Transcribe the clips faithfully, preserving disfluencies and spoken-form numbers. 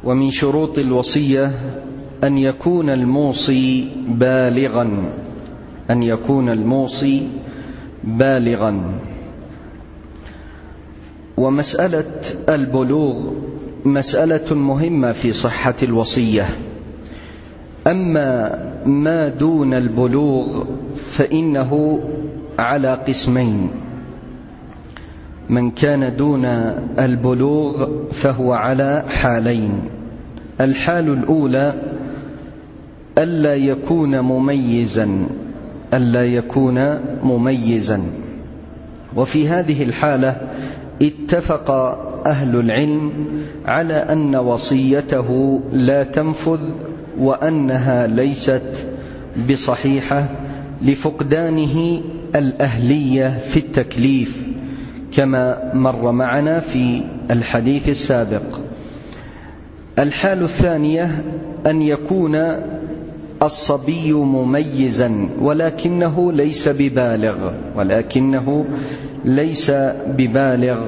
ومن شروط الوصية أن يكون الموصي بالغا أن يكون الموصي بالغا ومسألة البلوغ مسألة مهمة في صحة الوصية. أما ما دون البلوغ فإنه على قسمين: من كان دون البلوغ فهو على حالين. الحال الأولى ألا يكون مميزا ألا يكون مميزا وفي هذه الحالة اتفق أهل العلم على أن وصيته لا تنفذ وأنها ليست بصحيحة لفقدانه الأهلية في التكليف كما مر معنا في الحديث السابق. الحال الثانية أن يكون الصبي مميزا ولكنه ليس ببالغ ولكنه ليس ببالغ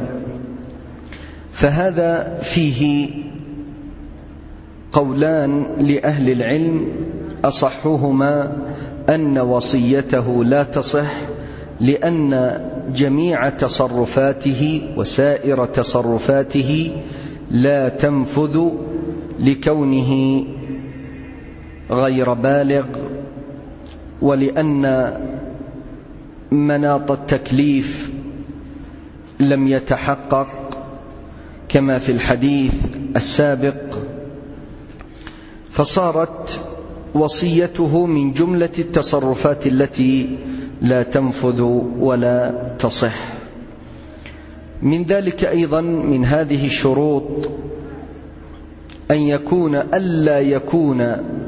فهذا فيه قولان لأهل العلم، أصحهما أن وصيته لا تصح لأن جميع تصرفاته وسائر تصرفاته لا تنفذ لكونه غير بالغ، ولأن مناط التكليف لم يتحقق كما في الحديث السابق، فصارت وصيته من جملة التصرفات التي لا تنفذ ولا تصح. من ذلك أيضا من هذه الشروط أن يكون ألا يكون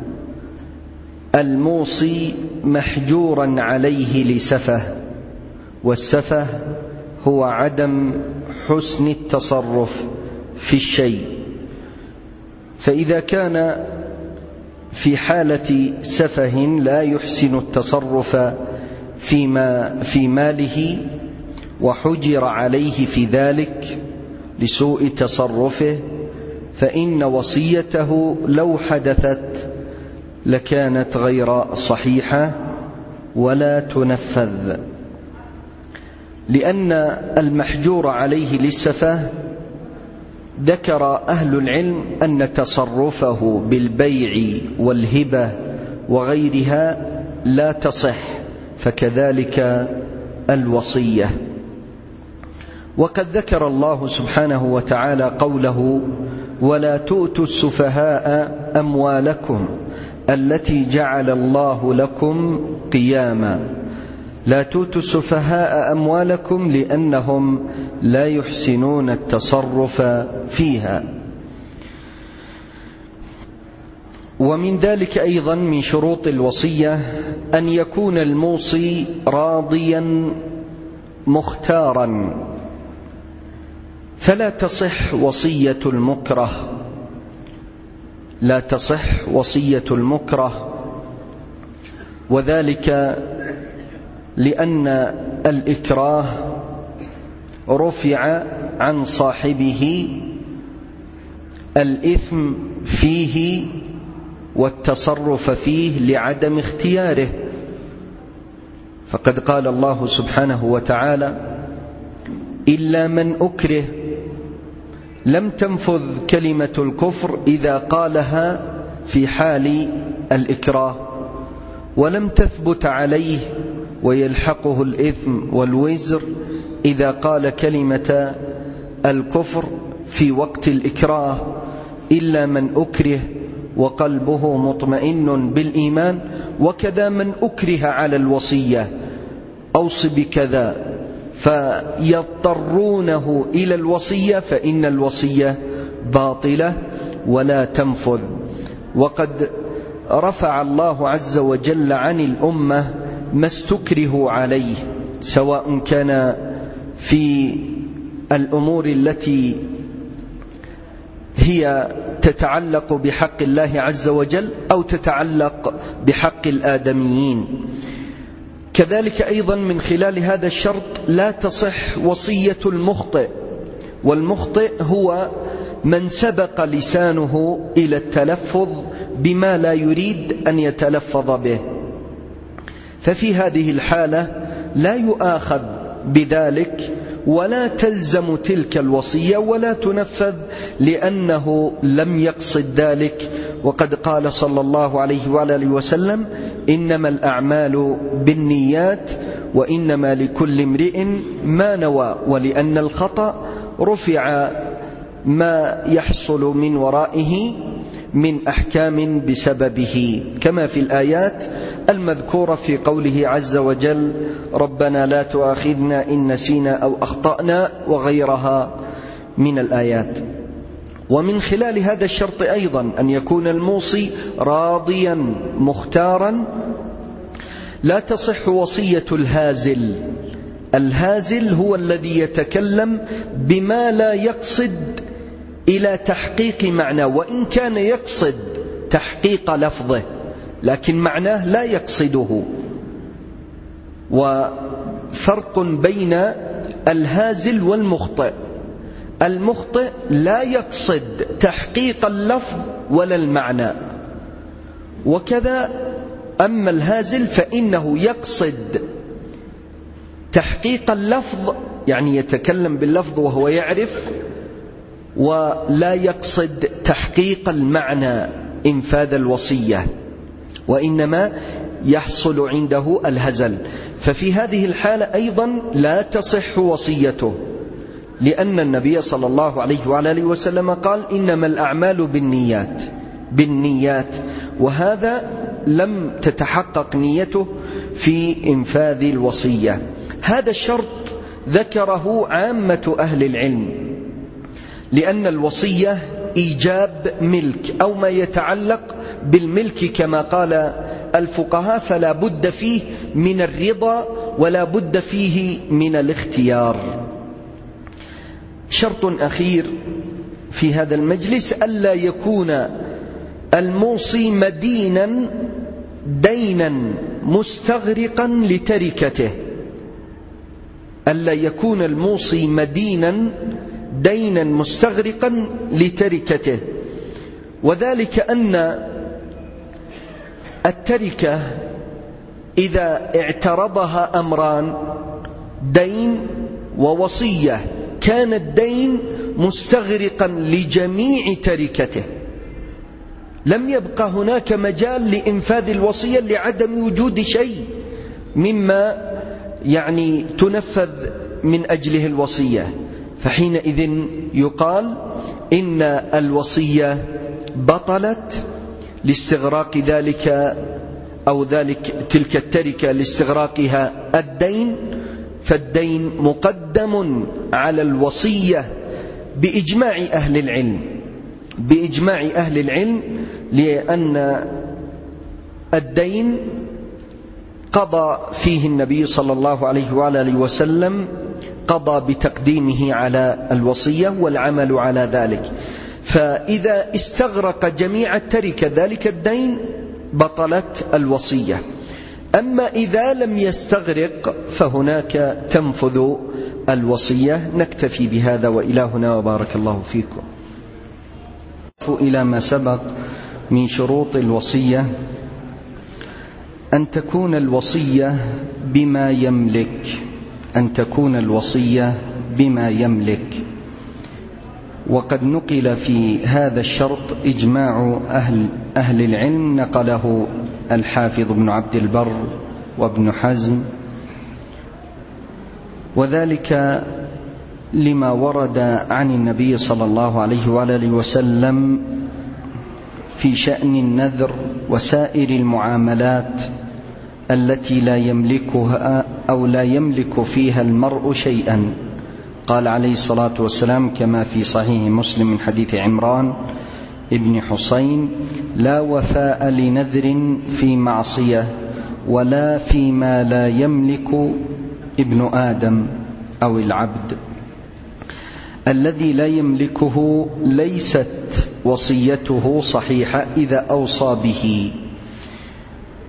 الموصي محجورا عليه لسفه، والسفه هو عدم حسن التصرف في الشيء. فإذا كان في حالة سفه لا يحسن التصرف فيما في ماله وحجر عليه في ذلك لسوء تصرفه، فإن وصيته لو حدثت لكانت غير صحيحة ولا تنفذ، لأن المحجور عليه للسفه ذكر أهل العلم أن تصرفه بالبيع والهبة وغيرها لا تصح، فكذلك الوصية. وقد ذكر الله سبحانه وتعالى قوله: ولا تؤتوا السفهاء أموالكم التي جعل الله لكم قياما. لا تؤتوا السفهاء أموالكم لأنهم لا يحسنون التصرف فيها. ومن ذلك أيضا من شروط الوصية أن يكون الموصي راضيا مختارا، فلا تصح وصية المكره لا تصح وصية المكره وذلك لأن الإكراه رفع عن صاحبه الإثم فيه والتصرف فيه لعدم اختياره. فقد قال الله سبحانه وتعالى: إلا من أكره. لم تنفذ كلمة الكفر إذا قالها في حال الإكراه، ولم تثبت عليه ويلحقه الإثم والوزر إذا قال كلمة الكفر في وقت الإكراه، إلا من أكره وقلبه مطمئن بالإيمان. وكذا من أكره على الوصية أوصي بكذا فيضطرونه إلى الوصية، فإن الوصية باطلة ولا تنفذ. وقد رفع الله عز وجل عن الأمة ما استكرهوا عليه، سواء كان في الأمور التي هي تتعلق بحق الله عز وجل أو تتعلق بحق الآدميين. كذلك أيضا من خلال هذا الشرط لا تصح وصية المخطئ، والمخطئ هو من سبق لسانه إلى التلفظ بما لا يريد أن يتلفظ به، ففي هذه الحالة لا يؤاخذ بذلك ولا تلزم تلك الوصية ولا تنفذ، لأنه لم يقصد ذلك. وقد قال صلى الله عليه وآله وسلم: إنما الأعمال بالنيات وإنما لكل امرئ ما نوى. ولأن الخطأ رفع ما يحصل من ورائه من أحكام بسببه، كما في الآيات المذكورة في قوله عز وجل: ربنا لا تؤاخذنا إن نسينا أو أخطأنا، وغيرها من الآيات. ومن خلال هذا الشرط أيضا أن يكون الموصي راضيا مختارا. لا تصح وصية الهازل. الهازل هو الذي يتكلم بما لا يقصد إلى تحقيق معنى، وإن كان يقصد تحقيق لفظه لكن معناه لا يقصده. وفرق بين الهازل والمخطئ: المخطئ لا يقصد تحقيق اللفظ ولا المعنى، وكذا أما الهازل فإنه يقصد تحقيق اللفظ، يعني يتكلم باللفظ وهو يعرف، ولا يقصد تحقيق المعنى إنفاذ الوصية، وإنما يحصل عنده الهزل. ففي هذه الحالة أيضا لا تصح وصيته، لأن النبي صلى الله عليه وآله وسلم قال: إنما الأعمال بالنيات بالنيات وهذا لم تتحقق نيته في إنفاذ الوصية. هذا الشرط ذكره عامة أهل العلم، لأن الوصية إيجاب ملك أو ما يتعلق بالملك كما قال الفقهاء، فلا بد فيه من الرضا ولا بد فيه من الاختيار. شرط أخير في هذا المجلس: ألا يكون الموصي مدينا دينا مستغرقا لتركته. ألا يكون الموصي مدينا دينا مستغرقا لتركته، وذلك أن التركة إذا اعترضها أمران: دين ووصية، كان الدين مستغرقا لجميع تركته، لم يبقى هناك مجال لإنفاذ الوصية لعدم وجود شيء مما يعني تنفذ من أجله الوصية. فحينئذ يقال إن الوصية بطلت لاستغراق ذلك أو ذلك تلك التركة لاستغراقها الدين، فالدين مقدم على الوصية بإجماع أهل العلم بإجماع أهل العلم لأن الدين قضى فيه النبي صلى الله عليه وآله وسلم، قضى بتقديمه على الوصية والعمل على ذلك. فإذا استغرق جميع التركة ذلك الدين بطلت الوصية. أما إذا لم يستغرق فهناك تنفذ الوصية. نكتفي بهذا وإلهنا وبارك الله فيكم. إلى ما سبق من شروط الوصية: أن تكون الوصية بما يملك أن تكون الوصية بما يملك وقد نقل في هذا الشرط إجماع أهل, أهل العلم، نقله الحافظ ابن عبد البر وابن حزم، وذلك لما ورد عن النبي صلى الله عليه وآله وسلم في شأن النذر وسائر المعاملات التي لا يملكها أو لا يملك فيها المرء شيئا. قال عليه الصلاة والسلام كما في صحيح مسلم من حديث عمران ابن حسين: لا وفاء لنذر في معصية ولا فيما لا يملك ابن آدم أو العبد. الذي لا يملكه ليست وصيته صحيحة إذا أوصى به.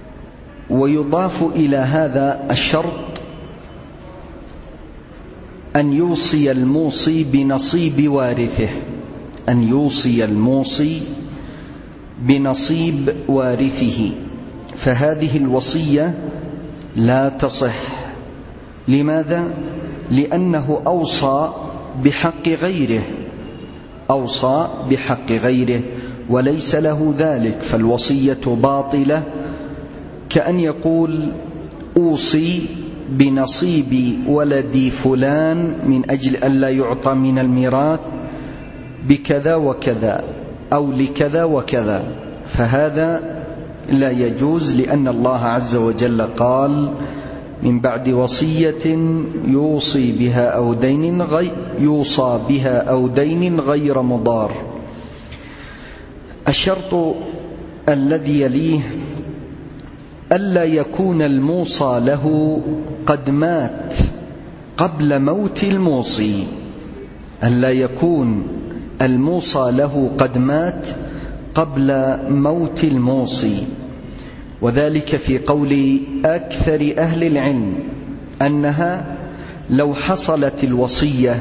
ويضاف إلى هذا الشرط أن يوصي الموصي بنصيب وارثه، أن يوصي الموصي بنصيب وارثه، فهذه الوصية لا تصح. لماذا؟ لأنه أوصى بحق غيره، أوصى بحق غيره وليس له ذلك، فالوصية باطلة، كأن يقول أوصي بنصيب ولدي فلان من أجل ألا يعطى من الميراث بكذا وكذا أو لكذا وكذا، فهذا لا يجوز، لأن الله عز وجل قال من بعد وصية يوصي بها أو دين غير يوصى بها أو دين غير مضار. الشرط الذي يليه ألا يكون الموصى له قد مات قبل موت الموصي، ألا يكون الموصى له قد مات قبل موت الموصي، وذلك في قول أكثر أهل العلم أنها لو حصلت الوصية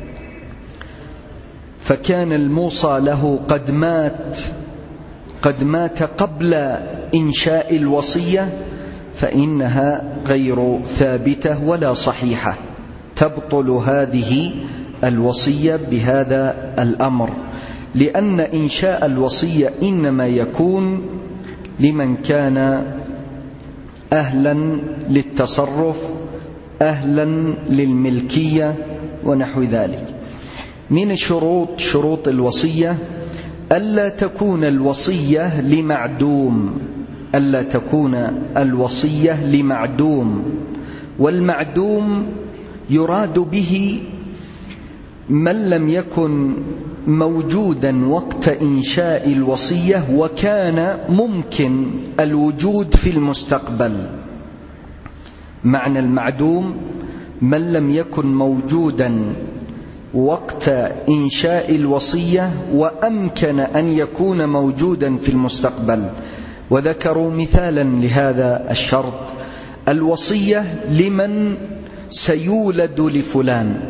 فكان الموصى له قد مات قد مات قبل إنشاء الوصية فإنها غير ثابتة ولا صحيحة، تبطل هذه الوصية بهذا الأمر، لأن إنشاء الوصية إنما يكون لمن كان أهلا للتصرف، أهلا للملكية ونحو ذلك. من الشروط شروط الوصية ألا تكون الوصية لمعدوم، ألا تكون الوصية لمعدوم، والمعدوم يراد به من لم يكن موجودا وقت إنشاء الوصية وكان ممكن الوجود في المستقبل. معنى المعدوم من لم يكن موجودا وقت إنشاء الوصية وأمكن أن يكون موجودا في المستقبل، وذكروا مثالا لهذا الشرط: الوصية لمن سيولد لفلان،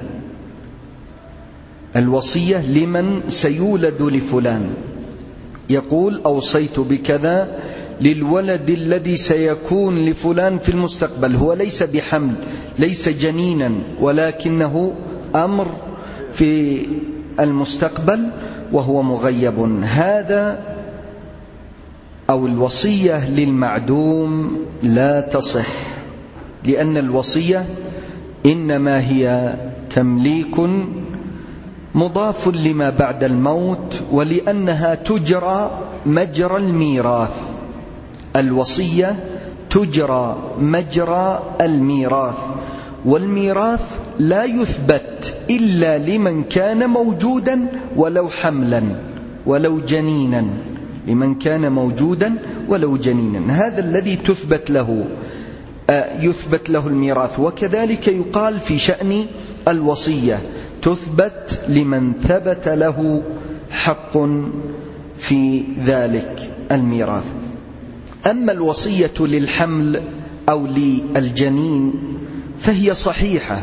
الوصية لمن سيولد لفلان، يقول أوصيت بكذا للولد الذي سيكون لفلان في المستقبل، هو ليس بحمل ليس جنينا ولكنه أمر في المستقبل وهو مغيب، هذا أو الوصية للمعدوم لا تصح، لأن الوصية إنما هي تمليك مضاف لما بعد الموت، ولأنها تجرى مجرى الميراث، الوصية تجرى مجرى الميراث، والميراث لا يثبت إلا لمن كان موجودا ولو حملا ولو جنينا، لمن كان موجودا ولو جنينا، هذا الذي تثبت له يثبت له الميراث. وكذلك يقال في شأن الوصية تثبت لمن ثبت له حق في ذلك الميراث. أما الوصية للحمل أو للجنين فهي صحيحة،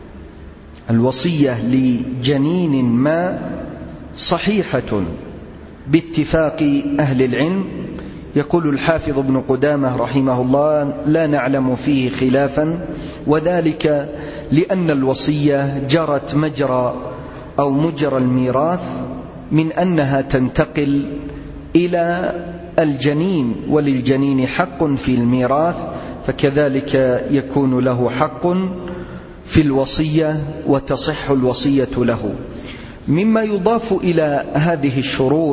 الوصية لجنين ما صحيحة باتفاق أهل العلم. يقول الحافظ ابن قدامة رحمه الله: لا نعلم فيه خلافا، وذلك لأن الوصية جرت مجرى أو مجرى الميراث من أنها تنتقل إلى الجنين، وللجنين حق في الميراث، فكذلك يكون له حق في الوصية وتصح الوصية له. مما يضاف إلى هذه الشروط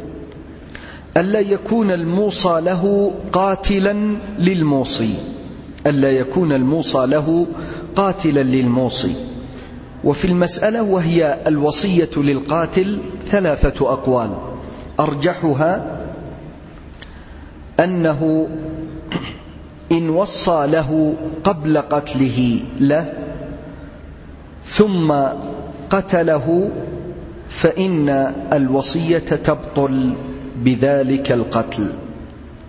ألا يكون الموصى له قاتلا للموصي، ألا يكون الموصى له قاتلا للموصي. وفي المسألة وهي الوصية للقاتل ثلاثة أقوال، أرجحها أنه إن وصى له قبل قتله له ثم قتله فإن الوصية تبطل بذلك القتل،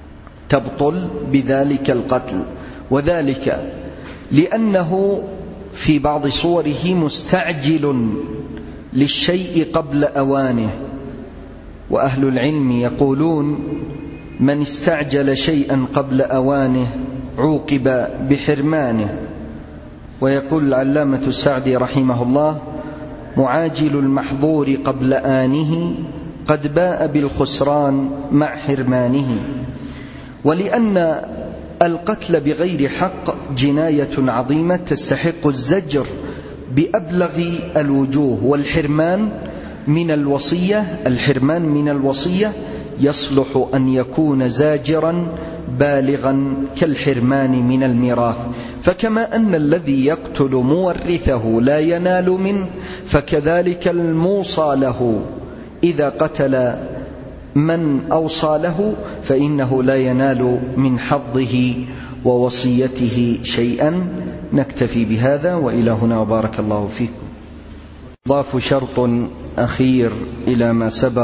تبطل بذلك القتل، وذلك لأنه في بعض صوره مستعجل للشيء قبل أوانه، وأهل العلم يقولون من استعجل شيئا قبل أوانه عوقب بحرمانه. ويقول العلامة السعدي رحمه الله: معاجل المحظور قبل آنه قد باء بالخسران مع حرمانه. ولأن القتل بغير حق جناية عظيمة تستحق الزجر بأبلغ الوجوه، والحرمان من الوصية الحرمان من الوصية يصلح أن يكون زاجرا بالغا كالحرمان من الميراث. فكما أن الذي يقتل مورثه لا ينال منه، فكذلك الموصى له إذا قتل من أوصى له فإنه لا ينال من حظه ووصيته شيئا. نكتفي بهذا وإلى هنا، وبارك الله فيكم. ضاف شرط أخير إلى ما سبق،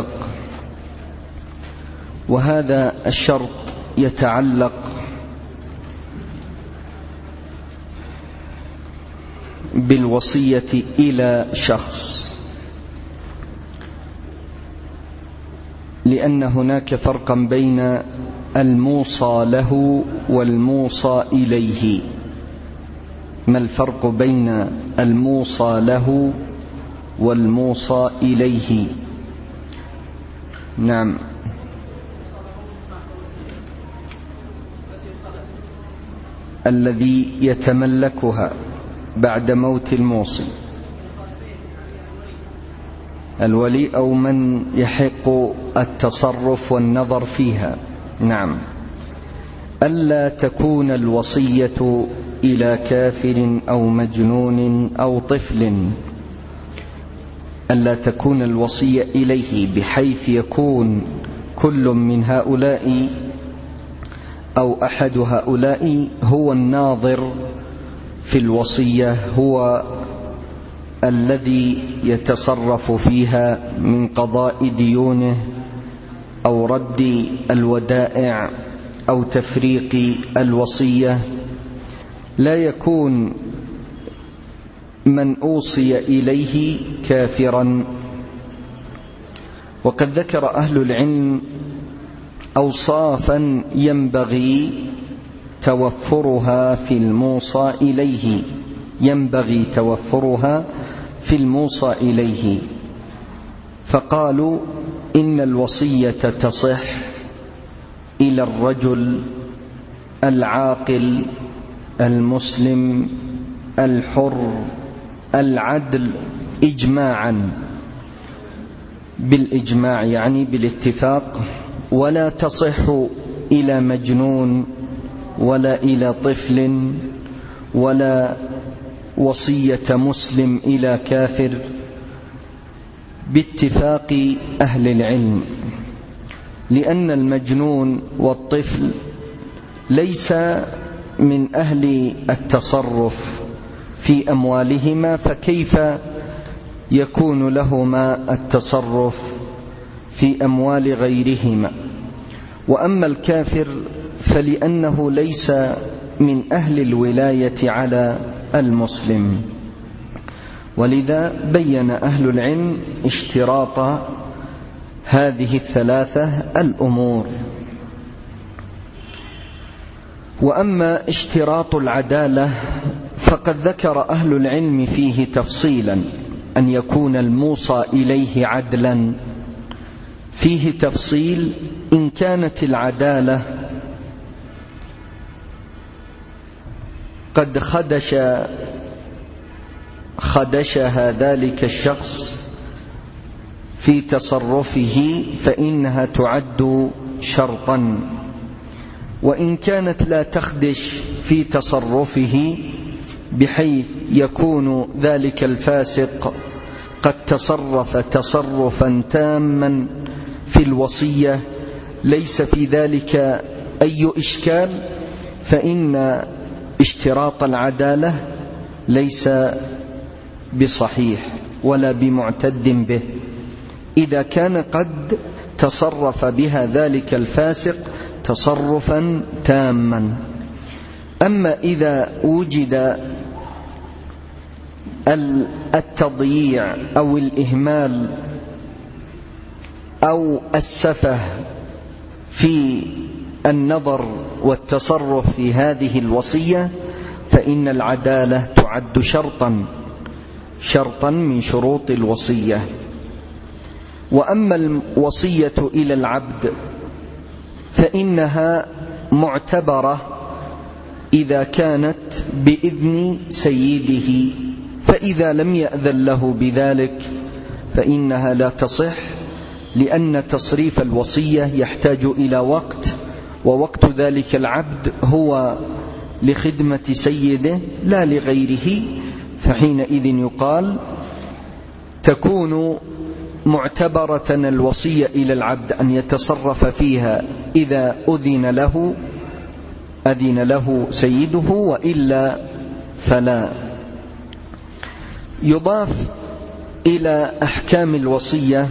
وهذا الشرط يتعلق بالوصية إلى شخص، لأن هناك فرقا بين الموصى له والموصى إليه. ما الفرق بين الموصى له والموصى إليه؟ نعم، الذي يتملكها بعد موت الموصي، الولي أو من يحق التصرف والنظر فيها. نعم، ألا تكون الوصية إلى كافر أو مجنون أو طفل، ألا تكون الوصية إليه بحيث يكون كل من هؤلاء أو أحد هؤلاء هو الناظر في الوصية، هو الذي يتصرف فيها من قضاء ديونه أو رد الودائع أو تفريق الوصية. لا يكون من أوصي إليه كافرا. وقد ذكر أهل العلم أوصافا ينبغي توفرها في الموصى إليه ينبغي توفرها في الموصى إليه فقالوا إن الوصية تصح إلى الرجل العاقل المسلم الحر العدل إجماعا، بالإجماع يعني بالاتفاق، ولا تصح إلى مجنون ولا إلى طفل ولا وصية مسلم إلى كافر باتفاق أهل العلم، لأن المجنون والطفل ليس من أهل التصرف في أموالهما، فكيف يكون لهما التصرف في أموال غيرهما؟ وأما الكافر فلأنه ليس من أهل الولاية على المسلم. ولذا بين أهل العلم اشتراط هذه الثلاثة الأمور. وأما اشتراط العدالة فقد ذكر أهل العلم فيه تفصيلا، أن يكون الموصى إليه عدلا، فيه تفصيل. إن كانت العدالة قد خدش خدشها ذلك الشخص في تصرفه فإنها تعد شرطا، وإن كانت لا تخدش في تصرفه بحيث يكون ذلك الفاسق قد تصرف تصرفا تاما في الوصية ليس في ذلك أي إشكال، فإن اشتراط العدالة ليس بصحيح ولا بمعتد به إذا كان قد تصرف بها ذلك الفاسق تصرفا تاما. أما إذا وجد التضييع أو الإهمال أو السفه في النظر والتصرف في هذه الوصية، فإن العدالة تعد شرطا شرطا من شروط الوصية. وأما الوصية إلى العبد فإنها معتبرة إذا كانت بإذن سيده، فإذا لم يأذن له بذلك فإنها لا تصح، لأن تصريف الوصية يحتاج إلى وقت، ووقت ذلك العبد هو لخدمة سيده لا لغيره، فحينئذ يقال تكون معتبرة الوصية إلى العبد أن يتصرف فيها إذا أذن له أذن له سيده، وإلا فلا. يضاف إلى أحكام الوصية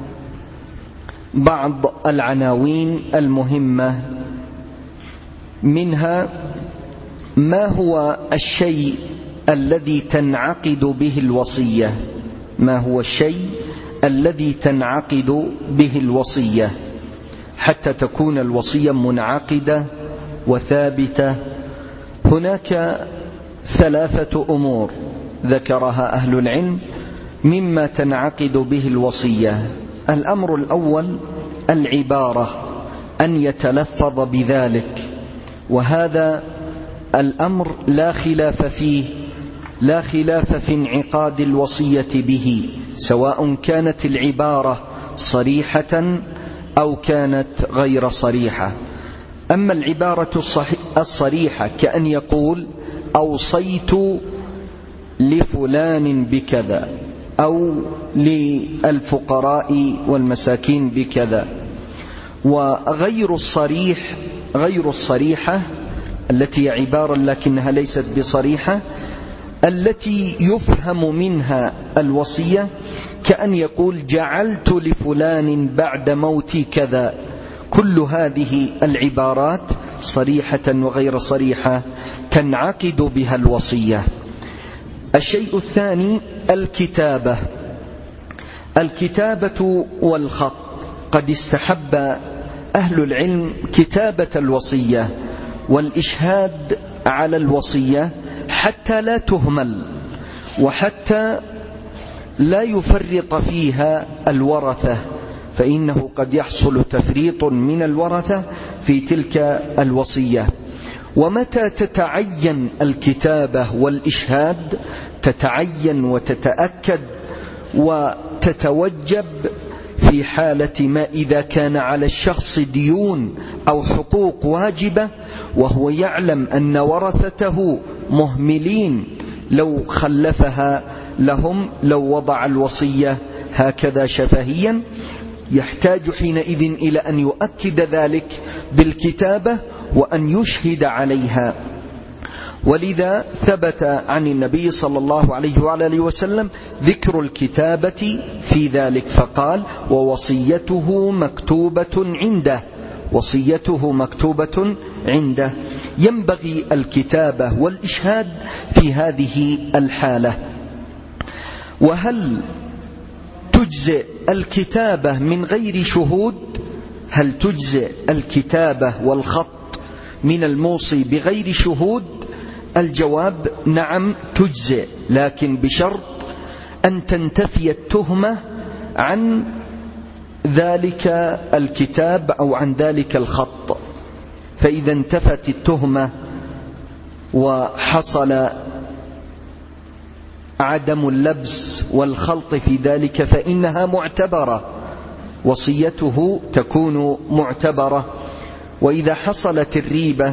بعض العناوين المهمة، منها ما هو الشيء الذي تنعقد به الوصية، ما هو الشيء الذي تنعقد به الوصية حتى تكون الوصية منعقدة وثابتة. هناك ثلاثة أمور ذكرها أهل العلم مما تنعقد به الوصية. الأمر الأول العبارة، أن يتلفظ بذلك، وهذا الأمر لا خلاف فيه، لا خلاف في انعقاد الوصية به، سواء كانت العبارة صريحة أو كانت غير صريحة. أما العبارة الصريحة كأن يقول أوصيت لفلان بكذا أو للفقراء والمساكين بكذا، وغير الصريح غير الصريحة التي هي عبارة لكنها ليست بصريحة، التي يفهم منها الوصية، كأن يقول جعلت لفلان بعد موتي كذا. كل هذه العبارات صريحة وغير صريحة تنعقد بها الوصية. الشيء الثاني الكتابة. الكتابة والخط، قد استحب أهل العلم كتابة الوصية والإشهاد على الوصية حتى لا تهمل، وحتى لا يفرط فيها الورثة، فإنه قد يحصل تفريط من الورثة في تلك الوصية. ومتى تتعين الكتابة والإشهاد تتعين وتتأكد وتتوجب في حالة ما إذا كان على الشخص ديون أو حقوق واجبة وهو يعلم أن ورثته مهملين لو خلفها لهم، لو وضع الوصية هكذا شفهيا، يحتاج حينئذ إلى أن يؤكد ذلك بالكتابة وأن يشهد عليها. ولذا ثبت عن النبي صلى الله عليه وعلى وسلم ذكر الكتابة في ذلك، فقال ووصيته مكتوبة عنده، وصيته مكتوبة عنده. ينبغي الكتابة والإشهاد في هذه الحالة. وهل تجزئ الكتابة من غير شهود؟ هل تجزئ الكتابة والخط من الموصي بغير شهود؟ الجواب نعم تجزئ، لكن بشرط أن تنتفي التهمة عن ذلك الكتاب أو عن ذلك الخط. فإذا انتفت التهمة وحصل عدم اللبس والخلط في ذلك فإنها معتبرة، وصيته تكون معتبرة. وإذا حصلت الريبة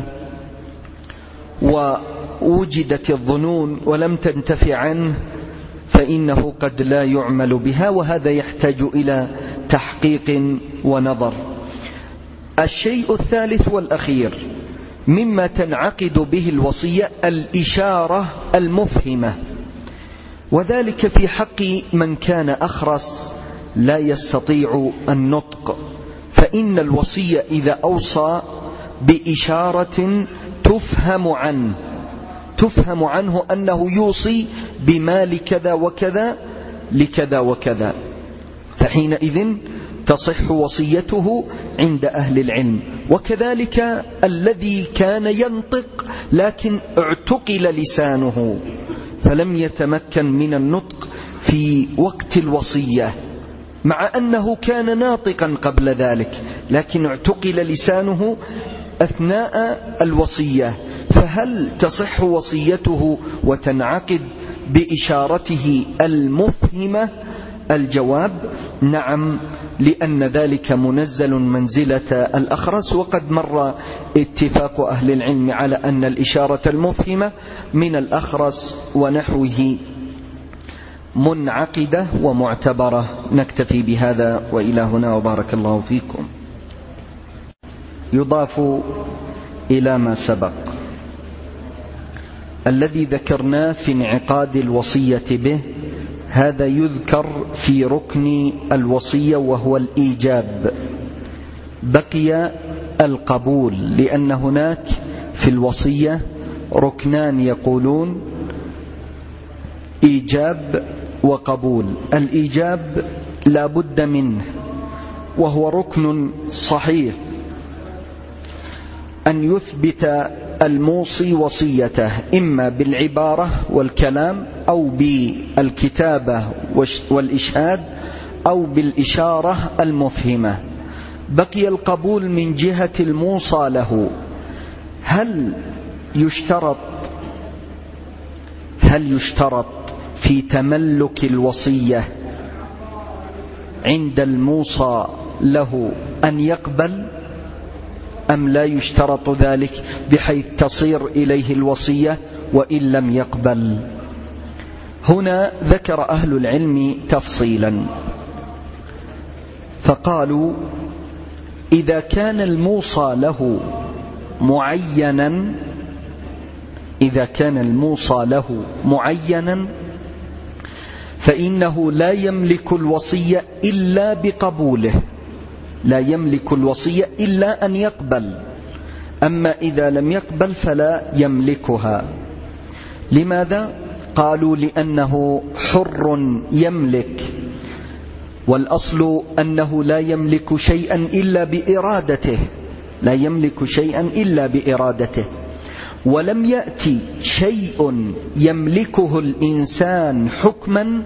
ووجدت الظنون ولم تنتفع عنه فإنه قد لا يعمل بها، وهذا يحتاج إلى تحقيق ونظر. الشيء الثالث والأخير مما تنعقد به الوصية الإشارة المفهمة، وذلك في حق من كان أخرس لا يستطيع النطق، فإن الوصية إذا أوصى بإشارة تفهم عنه تفهم عنه أنه يوصي بمال كذا وكذا لكذا وكذا، فحينئذ تصح وصيته عند أهل العلم. وكذلك الذي كان ينطق لكن اعتقل لسانه فلم يتمكن من النطق في وقت الوصية، مع أنه كان ناطقا قبل ذلك لكن اعتقل لسانه أثناء الوصية، فهل تصح وصيته وتنعقد بإشارته المفهمة؟ الجواب نعم، لأن ذلك منزل منزلة الأخرس، وقد مر اتفاق أهل العلم على أن الإشارة المفهمة من الأخرس ونحوه منعقدة ومعتبرة. نكتفي بهذا وإلى هنا وبارك الله فيكم. يضاف إلى ما سبق الذي ذكرناه في انعقاد الوصية به، هذا يذكر في ركن الوصية وهو الإيجاب. بقي القبول، لأن هناك في الوصية ركنان يقولون إيجاب وقبول. الإيجاب لا بد منه وهو ركن صحيح، أن يثبت الموصي وصيته إما بالعبارة والكلام أو بالكتابة والإشهاد أو بالإشارة المفهمة. بقي القبول من جهة الموصى له. هل يشترط هل يشترط في تملك الوصية عند الموصى له أن يقبل أم لا يشترط ذلك بحيث تصير إليه الوصية وإن لم يقبل؟ هنا ذكر أهل العلم تفصيلا، فقالوا إذا كان الموصى له معينا إذا كان الموصى له معينا فإنه لا يملك الوصية إلا بقبوله، لا يملك الوصية إلا أن يقبل، أما إذا لم يقبل فلا يملكها. لماذا؟ قالوا لأنه حر يملك، والأصل أنه لا يملك شيئا إلا بإرادته، لا يملك شيئا إلا بإرادته، ولم يأتي شيء يملكه الإنسان حكما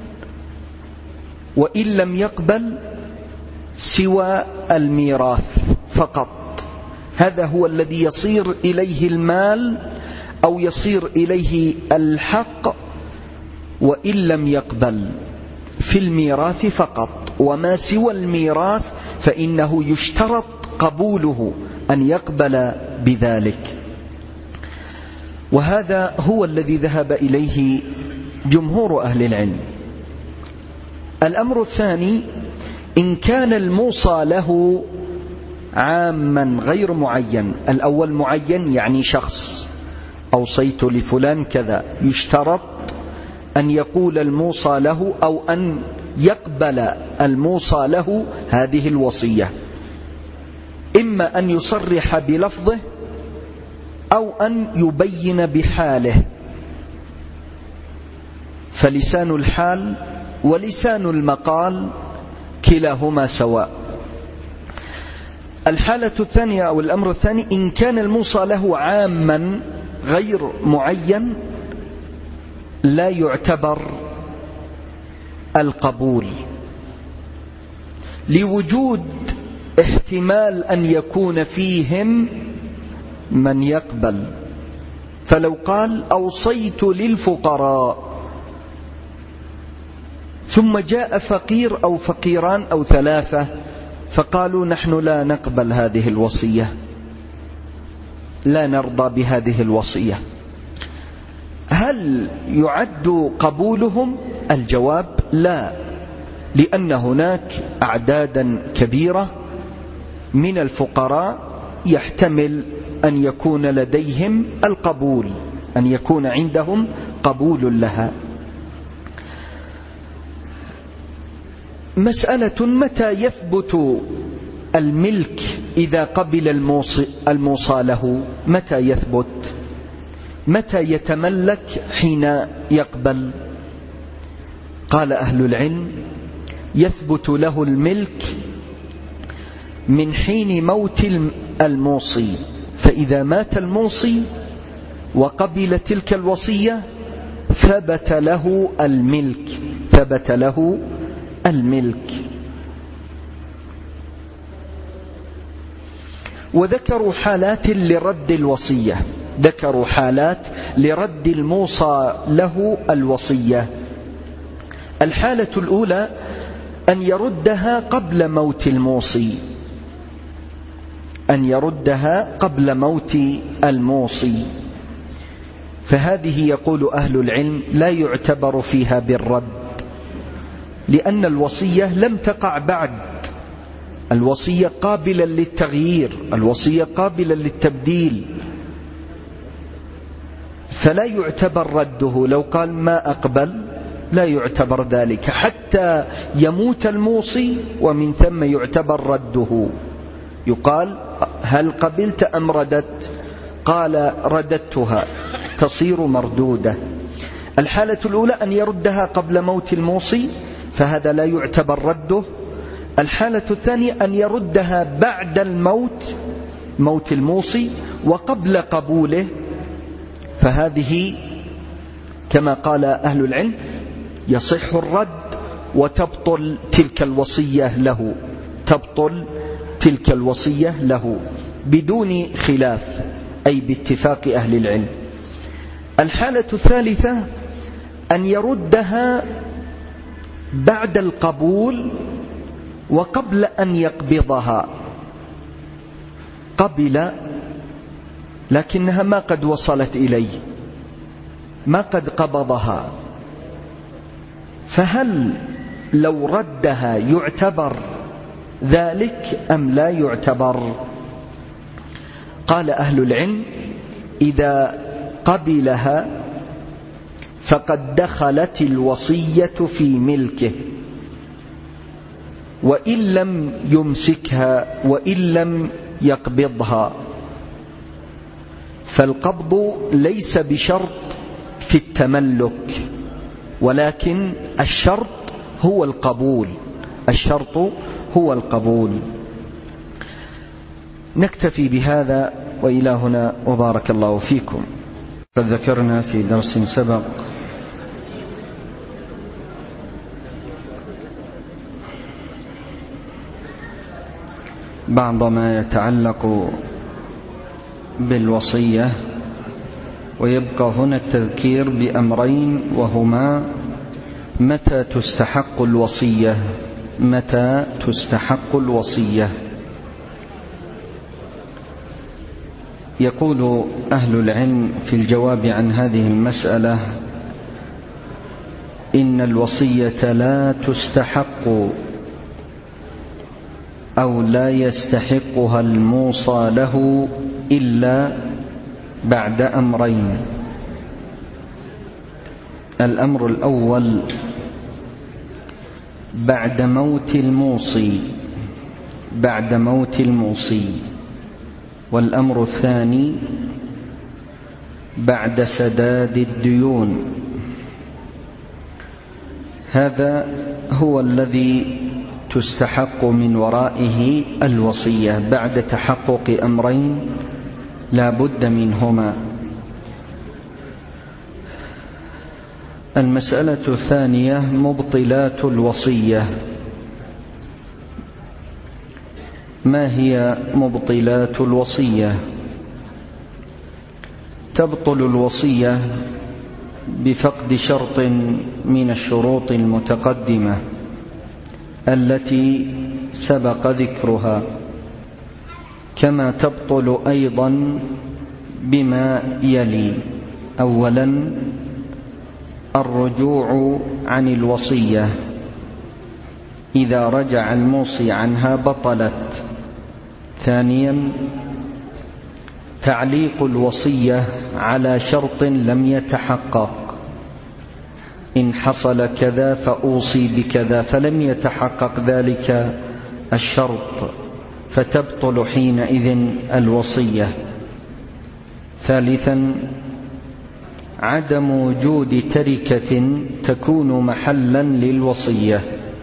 وإن لم يقبل سوى الميراث فقط. هذا هو الذي يصير إليه المال أو يصير إليه الحق وإن لم يقبل، في الميراث فقط. وما سوى الميراث فإنه يشترط قبوله أن يقبل بذلك، وهذا هو الذي ذهب إليه جمهور أهل العلم. الأمر الثاني، إن كان الموصى له عاما غير معين. الأول معين يعني شخص، أوصيت لفلان كذا، يشترط أن يقول الموصى له أو أن يقبل الموصى له هذه الوصية، إما أن يصرح بلفظه أو أن يبين بحاله، فلسان الحال ولسان المقال كلاهما سواء. الحالة الثانية أو الأمر الثاني، إن كان الموصى له عاما غير معين لا يعتبر القبول، لوجود احتمال أن يكون فيهم من يقبل. فلو قال أوصيت للفقراء ثم جاء فقير أو فقيران أو ثلاثة فقالوا نحن لا نقبل هذه الوصية، لا نرضى بهذه الوصية، هل يعد قبولهم؟ الجواب لا، لأن هناك أعدادا كبيرة من الفقراء يحتمل أن يكون لديهم القبول، أن يكون عندهم قبول لها. مسألة متى يثبت الملك إذا قبل الموصى له؟ متى يثبت؟ متى يتملك؟ حين يقبل. قال أهل العلم: يثبت له الملك من حين موت الموصي، فإذا مات الموصي وقبل تلك الوصية ثبت له الملك، ثبت له الملك. وذكروا حالات لرد الوصية، ذكروا حالات لرد الموصى له الوصية. الحالة الأولى أن يردها قبل موت الموصي، أن يردها قبل موت الموصي، فهذه يقول أهل العلم لا يعتبر فيها بالرد، لأن الوصية لم تقع بعد، الوصية قابلة للتغيير، الوصية قابلة للتبديل، فلا يعتبر رده. لو قال ما أقبل لا يعتبر ذلك حتى يموت الموصي، ومن ثم يعتبر رده. يقال: هل قبلت أم رددت؟ قال: رددتها، تصير مردودة. الحالة الأولى أن يردها قبل موت الموصي، فهذا لا يعتبر رده. الحالة الثانية أن يردها بعد الموت، موت الموصي، وقبل قبوله، فهذه كما قال أهل العلم يصح الرد وتبطل تلك الوصية له، تبطل تلك الوصية له بدون خلاف، أي باتفاق أهل العلم. الحالة الثالثة أن يردها بعد القبول وقبل أن يقبضها، قبل لكنها ما قد وصلت إليه، ما قد قبضها، فهل لو ردها يعتبر ذلك أم لا يعتبر؟ قال أهل العلم: إذا قبلها فقد دخلت الوصية في ملكه، وإن لم يمسكها وإن لم يقبضها، فالقبض ليس بشرط في التملك، ولكن الشرط هو القبول، الشرط هو القبول. نكتفي بهذا وإلى هنا، وبارك الله فيكم. قد ذكرنا في درس سبق بعض ما يتعلق بالوصية، ويبقى هنا التذكير بأمرين، وهما: متى تستحق الوصية، متى تستحق الوصية. يقول أهل العلم في الجواب عن هذه المسألة: إن الوصية لا تستحق أو لا يستحقها الموصى له إلا بعد أمرين. الأمر الأول بعد موت الموصي، بعد موت الموصي. والأمر الثاني بعد سداد الديون. هذا هو الذي تستحق من ورائه الوصية بعد تحقق أمرين لا بد منهما. المسألة الثانية مبطلات الوصية. ما هي مبطلات الوصية؟ تبطل الوصية بفقد شرط من الشروط المتقدمة التي سبق ذكرها، كما تبطل أيضا بما يلي: أولا الرجوع عن الوصية، إذا رجع الموصي عنها بطلت. ثانيا تعليق الوصية على شرط لم يتحقق، إن حصل كذا فأوصي بكذا، فلم يتحقق ذلك الشرط، فتبطل حينئذ الوصية. ثالثا عدم وجود تركة تكون محلا للوصية.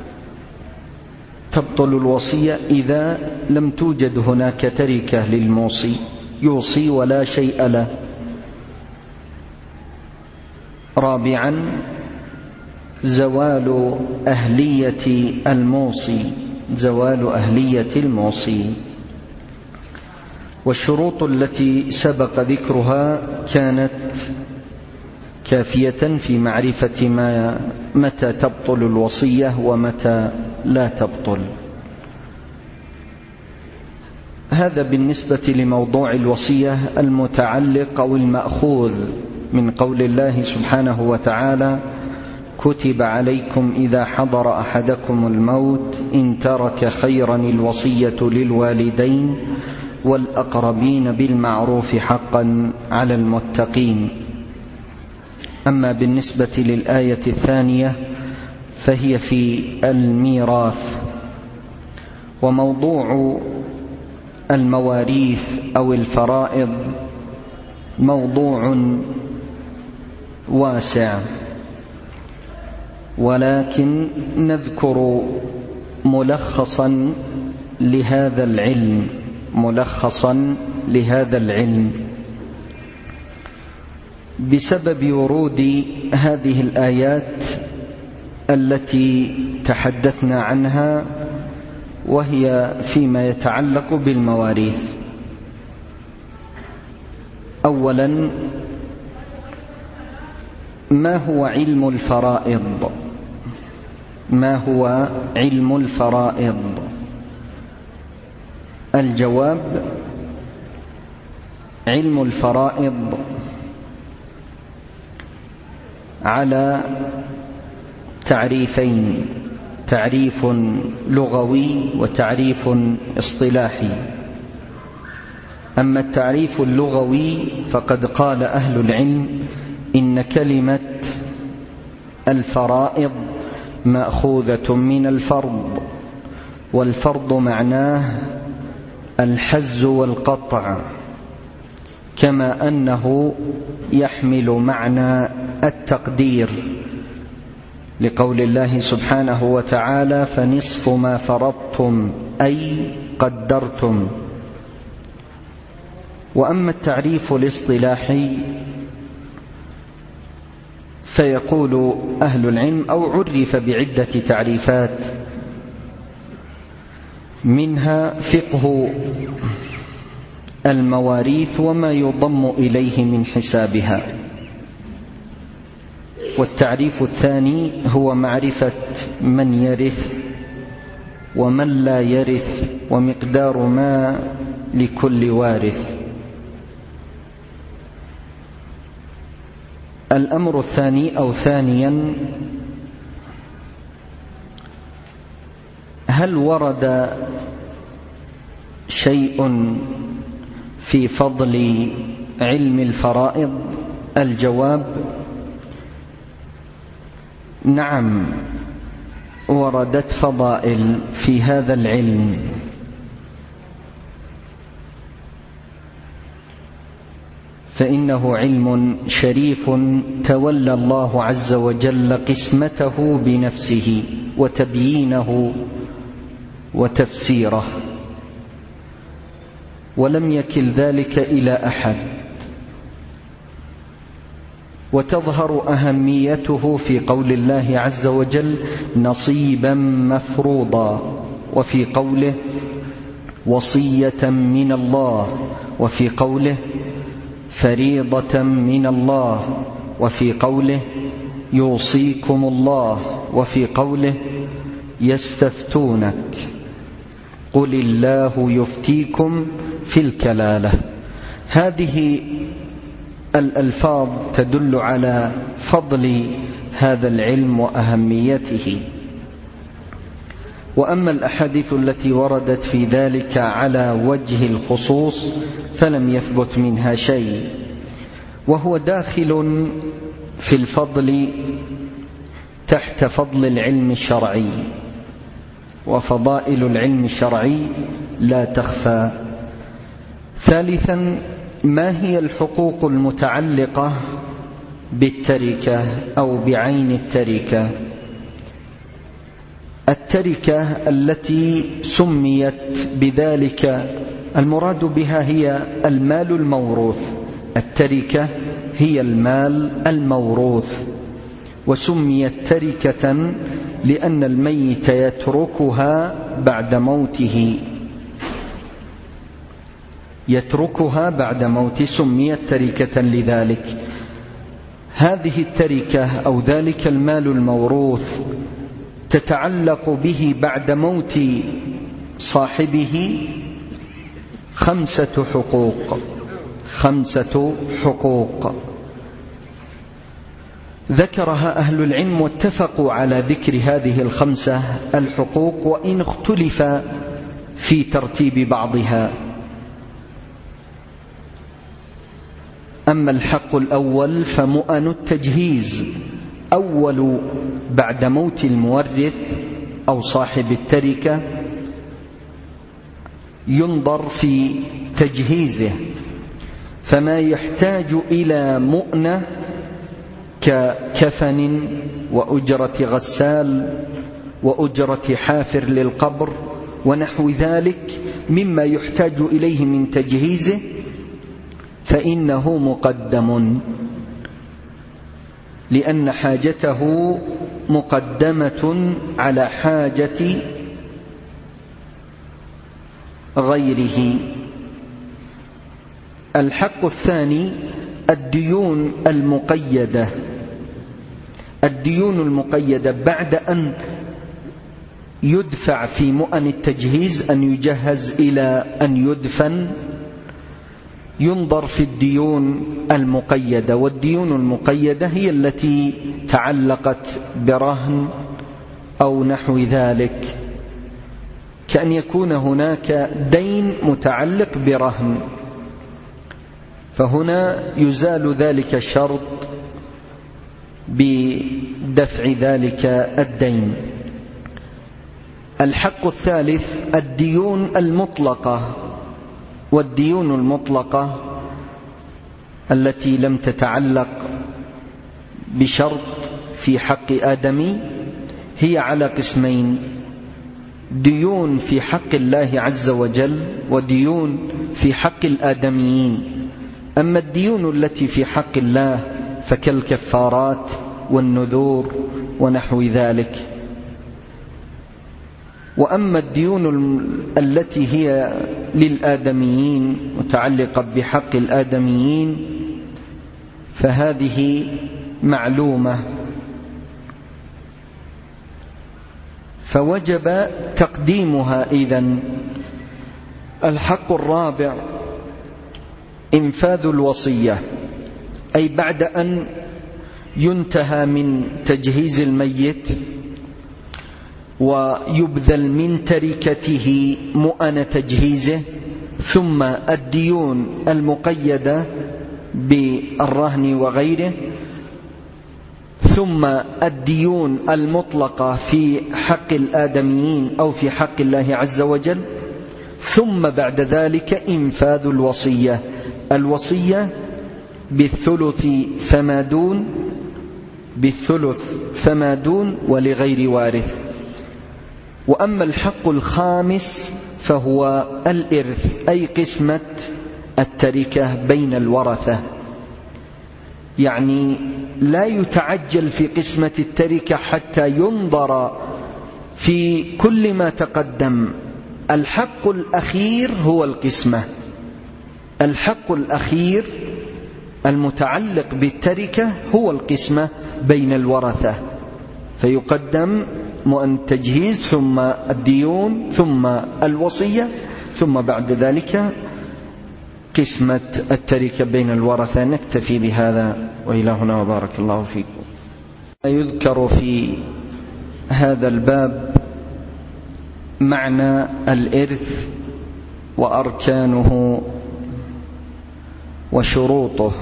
تبطل الوصية إذا لم توجد هناك تركة للموصي يوصي ولا شيء له. رابعا زوال أهلية الموصي زوال أهلية الموصي. والشروط التي سبق ذكرها كانت كافية في معرفة ما متى تبطل الوصية ومتى لا تبطل. هذا بالنسبة لموضوع الوصية المتعلق أو المأخوذ من قول الله سبحانه وتعالى: كتب عليكم إذا حضر أحدكم الموت إن ترك خيرا الوصية للوالدين والأقربين بالمعروف حقا على المتقين. أما بالنسبة للآية الثانية فهي في الميراث. وموضوع المواريث أو الفرائض موضوع واسع، ولكن نذكر ملخصا لهذا العلم ملخصا لهذا العلم بسبب ورود هذه الآيات التي تحدثنا عنها، وهي فيما يتعلق بالمواريث. أولا، ما هو علم الفرائض؟ ما هو علم الفرائض؟ الجواب: علم الفرائض على تعريفين: تعريف لغوي وتعريف اصطلاحي. أما التعريف اللغوي فقد قال أهل العلم إن كلمة الفرائض مأخوذة من الفرض، والفرض معناه الحز والقطع، كما أنه يحمل معنى التقدير، لقول الله سبحانه وتعالى: فنصف ما فرضتم أي قدرتم. وأما التعريف الاصطلاحي فيقول أهل العلم أو عرف بعدة تعريفات، منها فقه المواريث وما يضم إليه من حسابها. والتعريف الثاني هو معرفة من يرث ومن لا يرث ومقدار ما لكل وارث. الأمر الثاني أو ثانيا، هل ورد شيء في فضل علم الفرائض؟ الجواب: نعم، وردت فضائل في هذا العلم. فإنه علم شريف تولى الله عز وجل قسمته بنفسه وتبيينه وتفسيره، ولم يكل ذلك إلى أحد. وتظهر أهميته في قول الله عز وجل: نصيبا مفروضا، وفي قوله: وصية من الله، وفي قوله: فريضة من الله، وفي قوله: يوصيكم الله، وفي قوله: يستفتونك قل الله يفتيكم في الكلالة. هذه الألفاظ تدل على فضل هذا العلم وأهميته. وأما الأحاديث التي وردت في ذلك على وجه الخصوص فلم يثبت منها شيء، وهو داخل في الفضل تحت فضل العلم الشرعي، وفضائل العلم الشرعي لا تخفى. ثالثا، ما هي الحقوق المتعلقة بالتركة أو بعين التركة. التركة التي سميت بذلك المراد بها هي المال الموروث. التركة هي المال الموروث، وسميت تركة لأن الميت يتركها بعد موته يتركها بعد موته سميت تركة لذلك. هذه التركة أو ذلك المال الموروث تتعلق به بعد موت صاحبه خمسة حقوق خمسة حقوق ذكرها أهل العلم واتفقوا على ذكر هذه الخمسة الحقوق، وإن اختلف في ترتيب بعضها. أما الحق الأول فمؤن التجهيز، أول بعد موت المورث أو صاحب التركة ينظر في تجهيزه، فما يحتاج إلى مؤنة ككفن وأجرة غسال وأجرة حافر للقبر ونحو ذلك مما يحتاج إليه من تجهيزه فإنه مقدم، لأن حاجته مقدمة على حاجة غيره. الحق الثاني الديون المقيدة. الديون المقيدة بعد أن يدفع في مؤن التجهيز أن يجهز إلى أن يدفن ينظر في الديون المقيدة، والديون المقيدة هي التي تعلقت برهن أو نحو ذلك، كأن يكون هناك دين متعلق برهن، فهنا يزال ذلك الشرط بدفع ذلك الدين. الحق الثالث الديون المطلقة، والديون المطلقة التي لم تتعلق بشرط في حق آدمي هي على قسمين: ديون في حق الله عز وجل وديون في حق الآدميين. أما الديون التي في حق الله فكالكفارات والنذور ونحو ذلك، وأما الديون التي هي للآدميين متعلقة بحق الآدميين فهذه معلومة، فوجب تقديمها. إذن الحق الرابع إنفاذ الوصية، أي بعد أن ينتهى من تجهيز الميت ويبذل من تركته مؤن تجهيزه، ثم الديون المقيدة بالرهن وغيره، ثم الديون المطلقة في حق الآدميين أو في حق الله عز وجل، ثم بعد ذلك إنفاذ الوصية. الوصية بالثلث فما دون بالثلث فما دون ولغير وارث. وأما الحق الخامس فهو الإرث، أي قسمة التركة بين الورثة، يعني لا يتعجل في قسمة التركة حتى ينظر في كل ما تقدم. الحق الأخير هو القسمة، الحق الأخير المتعلق بالتركة هو القسمة بين الورثة، فيقدم مؤن التجهيز ثم الديون ثم الوصية، ثم بعد ذلك قسمة التركة بين الورثة. نكتفي بهذا وإلهنا وبارك الله فيكم. يذكر في هذا الباب معنى الإرث وأركانه وشروطه.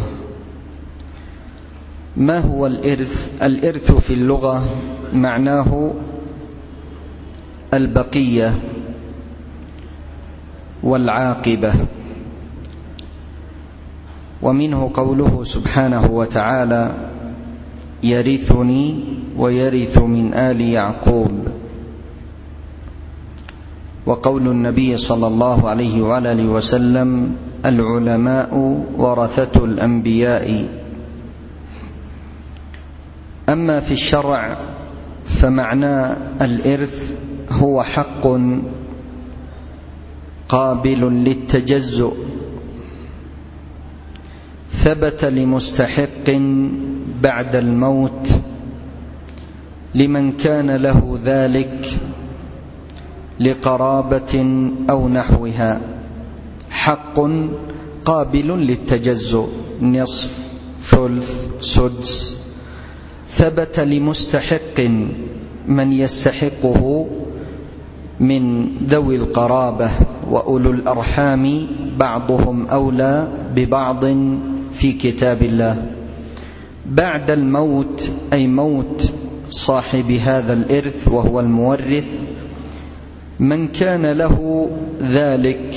ما هو الإرث؟ الإرث في اللغة معناه البقية والعاقبة، ومنه قوله سبحانه وتعالى: يرثني ويرث من آل يعقوب. وقول النبي صلى الله عليه وعلى آله وسلم: العلماء ورثة الأنبياء. أما في الشرع فمعنى الإرث هو حق قابل للتجزؤ ثبت لمستحق بعد الموت لمن كان له ذلك لقرابة أو نحوها، حق قابل للتجزؤ، نصف، ثلث، سدس، ثبت لمستحق من يستحقه من ذوي القرابة وأولو الأرحام بعضهم أولى ببعض في كتاب الله. بعد الموت أي موت صاحب هذا الإرث وهو المورث، من كان له ذلك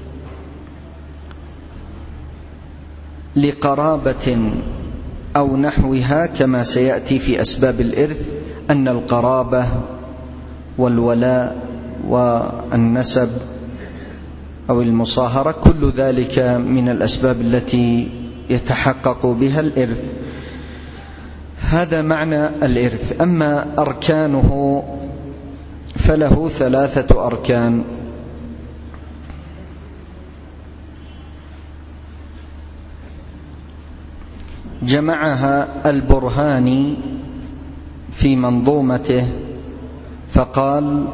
لقرابة أو نحوها، كما سيأتي في أسباب الإرث أن القرابة والولاء والنسب أو المصاهرة كل ذلك من الأسباب التي يتحقق بها الإرث. هذا معنى الإرث. أما أركانه فله ثلاثة أركان: جمعها البرهاني في منظومته فقال: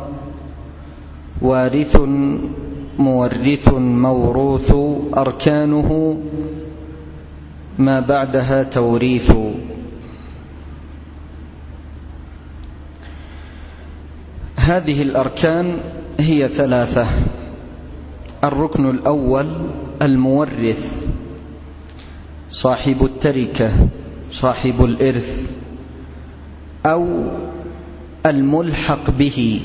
وارث مورث موروث أركانه ما بعدها توريث. هذه الأركان هي ثلاثة: الركن الأول المورث، صاحب التركة، صاحب الإرث، أو الملحق به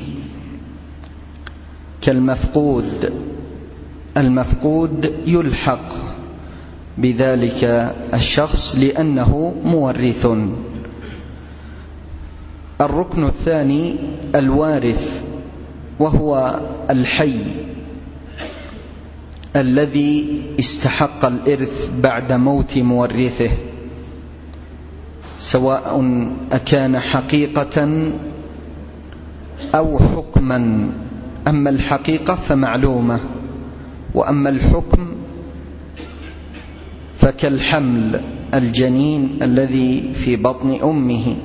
كالمفقود. المفقود يلحق بذلك الشخص لأنه مورث. الركن الثاني الوارث، وهو الحي الذي استحق الإرث بعد موت مورثه، سواء أكان حقيقة أو حكما. أما الحقيقة فمعلومة، وأما الحكم فكالحمل، الجنين الذي في بطن أمه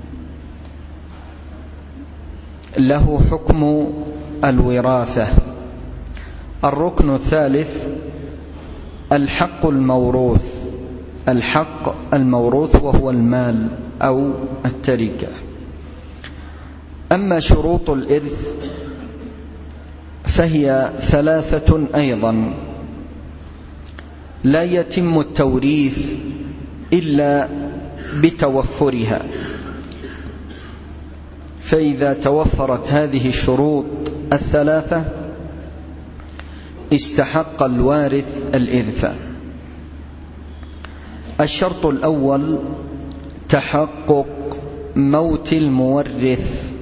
له حكم الوراثة. الركن الثالث الحق الموروث، الحق الموروث وهو المال أو التركة. أما شروط الإرث فهي ثلاثة أيضا: لا يتم التوريث إلا بتوفرها، فإذا توفرت هذه الشروط الثلاثة استحق الوارث الإرث. الشرط الأول تحقق موت المورث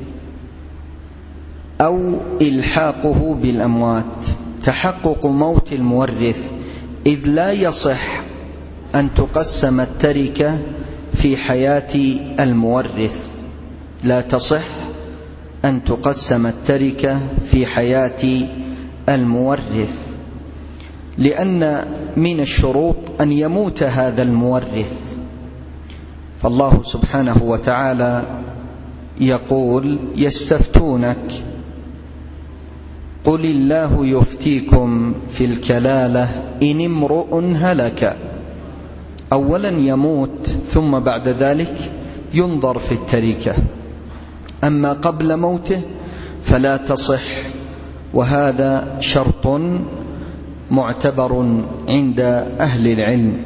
أو إلحاقه بالأموات. تحقق موت المورث، إذ لا يصح أن تقسم التركة في حياة المورث، لا تصح أن تقسم التركة في حياة المورث، لأن من الشروط أن يموت هذا المورث. فالله سبحانه وتعالى يقول: يستفتونك قل الله يفتيكم في الكلالة إن امرؤ هلك. أولا يموت، ثم بعد ذلك ينظر في التركة. أما قبل موته فلا تصح، وهذا شرط معتبر عند أهل العلم.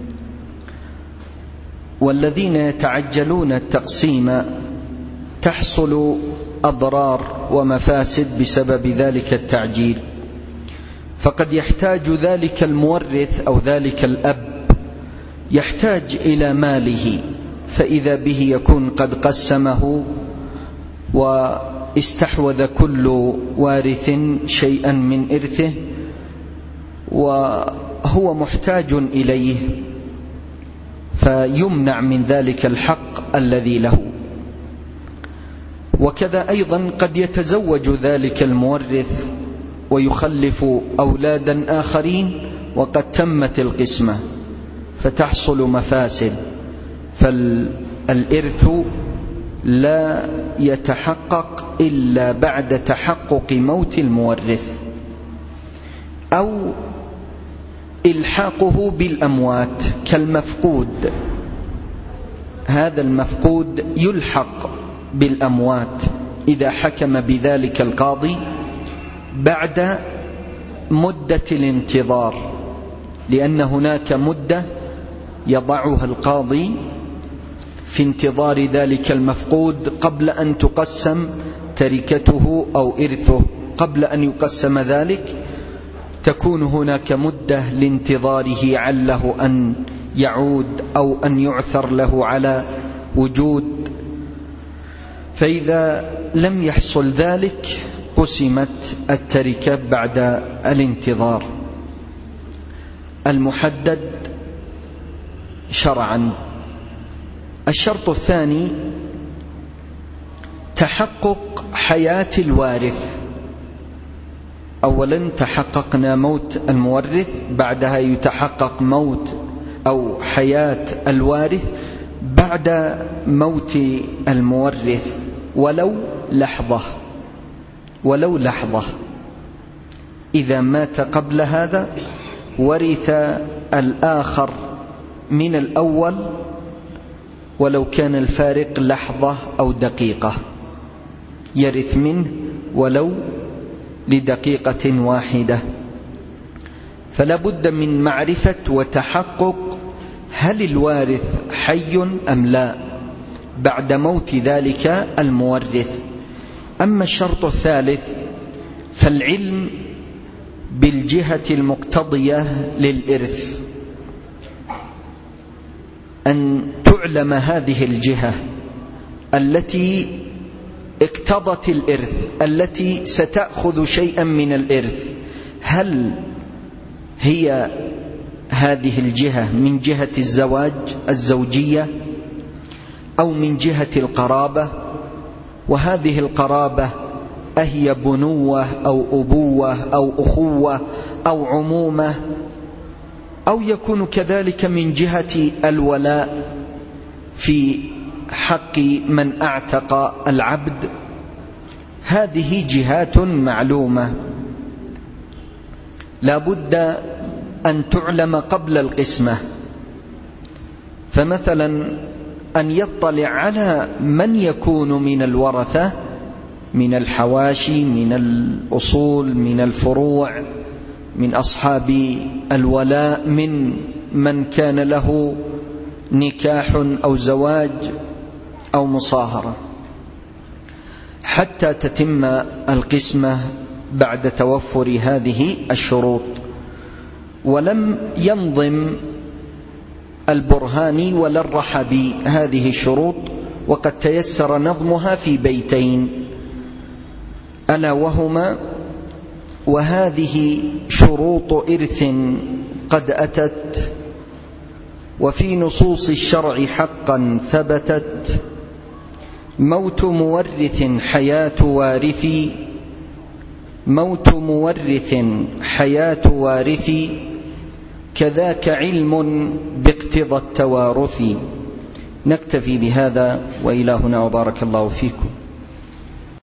والذين يتعجلون التقسيم تحصل أضرار ومفاسد بسبب ذلك التعجيل، فقد يحتاج ذلك المورث أو ذلك الأب يحتاج إلى ماله فإذا به يكون قد قسمه واستحوذ كل وارث شيئا من إرثه وهو محتاج إليه، فيمنع من ذلك الحق الذي له. وكذا أيضا قد يتزوج ذلك المورث ويخلف أولادا آخرين وقد تمت القسمة، فتحصل مفاسد، فالإرث لا يتحقق إلا بعد تحقق موت المورث أو إلحاقه بالأموات كالمفقود. هذا المفقود يلحق بالأموات إذا حكم بذلك القاضي بعد مدة الانتظار، لأن هناك مدة يضعها القاضي في انتظار ذلك المفقود قبل أن تقسم تركته أو إرثه. قبل أن يقسم ذلك تكون هناك مدة لانتظاره عله أن يعود أو أن يعثر له على وجود، فإذا لم يحصل ذلك قسمت التركة بعد الانتظار المحدد شرعا. الشرط الثاني تحقق حياة الوارث. أولا تحققنا موت المورث، بعدها يتحقق موت أو حياة الوارث بعد موت المورث ولو لحظة، ولو لحظة. إذا مات قبل هذا ورث الآخر من الأول ولو كان الفارق لحظة أو دقيقة، يرث منه ولو لدقيقة واحدة. فلا بد من معرفة وتحقق هل الوارث حي أم لا بعد موت ذلك المورث. أما الشرط الثالث فالعلم بالجهة المقتضية للإرث، أن تعلم هذه الجهة التي اقتضت الإرث، التي ستأخذ شيئا من الإرث، هل هي هذه الجهة من جهة الزواج الزوجية أو من جهة القرابة، وهذه القرابة أهي بنوة أو أبوة أو أخوة أو عمومة، أو يكون كذلك من جهة الولاء في حق من أعتق العبد. هذه جهات معلومة لا بد أن تعلم قبل القسمة. فمثلا أن يطلع على من يكون من الورثة من الحواشي، من الأصول، من الفروع، من أصحاب الولاء، من من كان له نكاح أو زواج أو مصاهرة، حتى تتم القسمة بعد توفر هذه الشروط. ولم ينظم البرهاني ولا الرحبي هذه الشروط، وقد تيسر نظمها في بيتين، ألا وهما: وهذه شروط إرث قد أتت وفي نصوص الشرع حقا ثبتت، موت مورث حياة وارثي، موت مورث حياة وارثي، كذاك علم باقتضى التوارث. نكتفي بهذا وإلهنا وبارك الله فيكم.